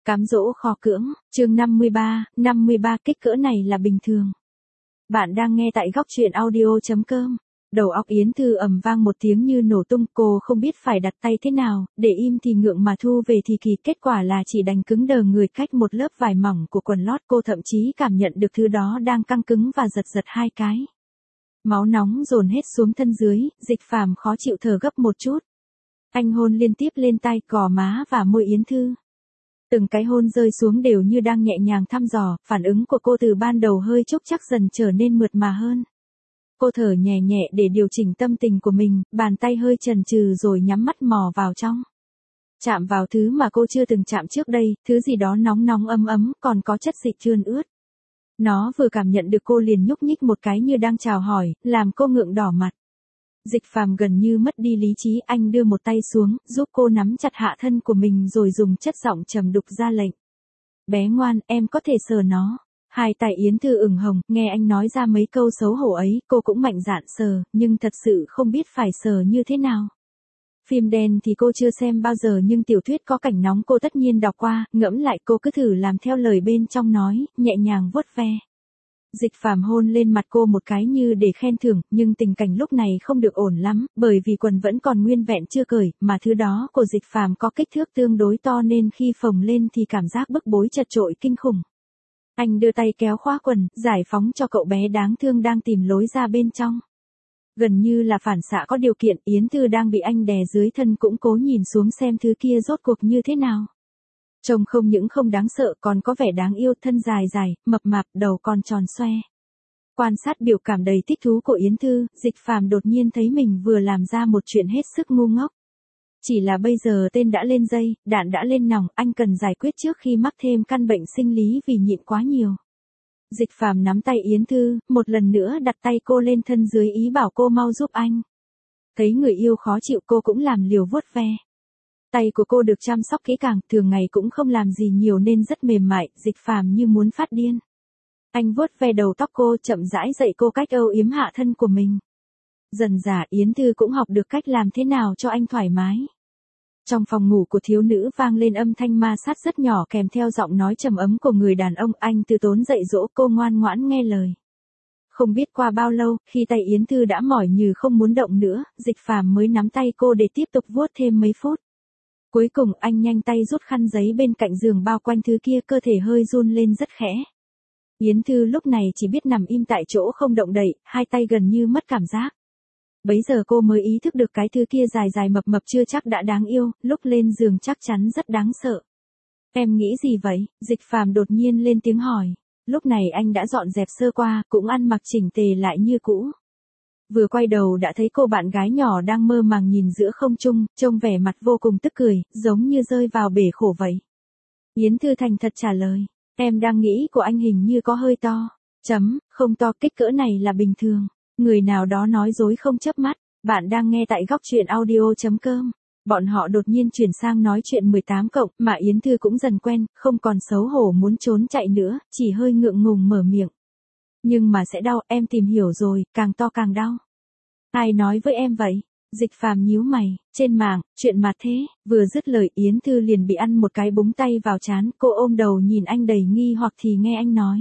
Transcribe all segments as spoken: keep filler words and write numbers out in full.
Cám dỗ khó cưỡng, chương năm mươi ba, năm mươi ba kích cỡ này là bình thường. Bạn đang nghe tại góc truyện audio.com. Đầu óc Yến Thư ầm vang một tiếng như nổ tung, cô không biết phải đặt tay thế nào, để im thì ngượng mà thu về thì kỳ, kết quả là chỉ đành cứng đờ người cách một lớp vải mỏng của quần lót. Cô thậm chí cảm nhận được thứ đó đang căng cứng và giật giật hai cái. Máu nóng dồn hết xuống thân dưới, Dịch Phàm khó chịu thở gấp một chút. Anh hôn liên tiếp lên tai, gò má và môi Yến Thư. Từng cái hôn rơi xuống đều như đang nhẹ nhàng thăm dò, phản ứng của cô từ ban đầu hơi chốc chắc dần trở nên mượt mà hơn. Cô thở nhẹ nhẹ để điều chỉnh tâm tình của mình, bàn tay hơi chần chừ rồi nhắm mắt mò vào trong. Chạm vào thứ mà cô chưa từng chạm trước đây, thứ gì đó nóng nóng ấm ấm, còn có chất dịch trơn ướt. Nó vừa cảm nhận được cô liền nhúc nhích một cái như đang chào hỏi, làm cô ngượng đỏ mặt. Dịch Phàm gần như mất đi lý trí, anh đưa một tay xuống, giúp cô nắm chặt hạ thân của mình rồi dùng chất giọng trầm đục ra lệnh. Bé ngoan, em có thể sờ nó. Hai tay Yến Thư ửng hồng, nghe anh nói ra mấy câu xấu hổ ấy, cô cũng mạnh dạn sờ, nhưng thật sự không biết phải sờ như thế nào. Phim đen thì cô chưa xem bao giờ nhưng tiểu thuyết có cảnh nóng cô tất nhiên đọc qua, ngẫm lại cô cứ thử làm theo lời bên trong nói, nhẹ nhàng vuốt ve. Dịch Phàm hôn lên mặt cô một cái như để khen thưởng, nhưng tình cảnh lúc này không được ổn lắm, bởi vì quần vẫn còn nguyên vẹn chưa cởi, mà thứ đó của Dịch Phàm có kích thước tương đối to nên khi phồng lên thì cảm giác bức bối chật chội kinh khủng. Anh đưa tay kéo khóa quần, giải phóng cho cậu bé đáng thương đang tìm lối ra bên trong. Gần như là phản xạ có điều kiện, Yến Thư đang bị anh đè dưới thân cũng cố nhìn xuống xem thứ kia rốt cuộc như thế nào. Trông không những không đáng sợ còn có vẻ đáng yêu, thân dài dài, mập mạp, đầu còn tròn xoe. Quan sát biểu cảm đầy thích thú của Yến Thư, Dịch Phàm đột nhiên thấy mình vừa làm ra một chuyện hết sức ngu ngốc. Chỉ là bây giờ tên đã lên dây, đạn đã lên nòng, anh cần giải quyết trước khi mắc thêm căn bệnh sinh lý vì nhịn quá nhiều. Dịch Phàm nắm tay Yến Thư, một lần nữa đặt tay cô lên thân dưới ý bảo cô mau giúp anh. Thấy người yêu khó chịu cô cũng làm liều vuốt ve. Tay của cô được chăm sóc kỹ càng, thường ngày cũng không làm gì nhiều nên rất mềm mại, Dịch Phàm như muốn phát điên. Anh vuốt ve đầu tóc cô, chậm rãi dạy cô cách âu yếm hạ thân của mình. Dần dà Yến Thư cũng học được cách làm thế nào cho anh thoải mái. Trong phòng ngủ của thiếu nữ vang lên âm thanh ma sát rất nhỏ kèm theo giọng nói trầm ấm của người đàn ông, anh từ tốn dạy dỗ cô ngoan ngoãn nghe lời. Không biết qua bao lâu, khi tay Yến Thư đã mỏi như không muốn động nữa, Dịch Phàm mới nắm tay cô để tiếp tục vuốt thêm mấy phút. Cuối cùng anh nhanh tay rút khăn giấy bên cạnh giường bao quanh thứ kia, cơ thể hơi run lên rất khẽ. Yến Thư lúc này chỉ biết nằm im tại chỗ không động đậy, hai tay gần như mất cảm giác. Bấy giờ cô mới ý thức được cái thứ kia dài dài mập mập chưa chắc đã đáng yêu, lúc lên giường chắc chắn rất đáng sợ. Em nghĩ gì vậy? Dịch Phàm đột nhiên lên tiếng hỏi. Lúc này anh đã dọn dẹp sơ qua, cũng ăn mặc chỉnh tề lại như cũ. Vừa quay đầu đã thấy cô bạn gái nhỏ đang mơ màng nhìn giữa không trung, trông vẻ mặt vô cùng tức cười, giống như rơi vào bể khổ vậy. Yến Thư thành thật trả lời, em đang nghĩ của anh hình như có hơi to. Chấm, không to, kích cỡ này là bình thường. Người nào đó nói dối không chớp mắt. Bạn đang nghe tại góc truyện audio.com. Bọn họ đột nhiên chuyển sang nói chuyện mười tám cộng, mà Yến Thư cũng dần quen, không còn xấu hổ muốn trốn chạy nữa, chỉ hơi ngượng ngùng mở miệng. Nhưng mà sẽ đau, em tìm hiểu rồi, càng to càng đau. Ai nói với em vậy? Dịch Phàm nhíu mày, trên mạng, chuyện mà thế, vừa dứt lời Yến Thư liền bị ăn một cái búng tay vào trán, cô ôm đầu nhìn anh đầy nghi hoặc thì nghe anh nói.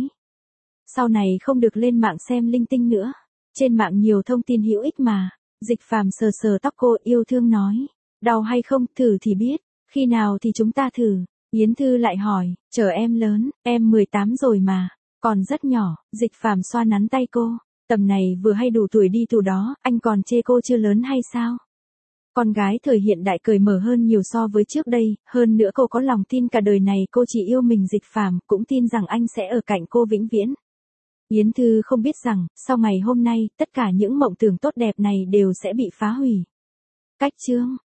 Sau này không được lên mạng xem linh tinh nữa. Trên mạng nhiều thông tin hữu ích mà. Dịch Phàm sờ sờ tóc cô, yêu thương nói. Đau hay không, thử thì biết. Khi nào thì chúng ta thử? Yến Thư lại hỏi, chờ em lớn, em mười tám rồi mà. Còn rất nhỏ. Dịch Phàm xoa nắn tay cô. Tầm này vừa hay đủ tuổi đi tù đó, anh còn chê cô chưa lớn hay sao? Con gái thời hiện đại cởi mở hơn nhiều so với trước đây, hơn nữa cô có lòng tin cả đời này cô chỉ yêu mình. Dịch Phàm cũng tin rằng anh sẽ ở cạnh cô vĩnh viễn. Yến Thư không biết rằng, sau ngày hôm nay, tất cả những mộng tưởng tốt đẹp này đều sẽ bị phá hủy. Cách chương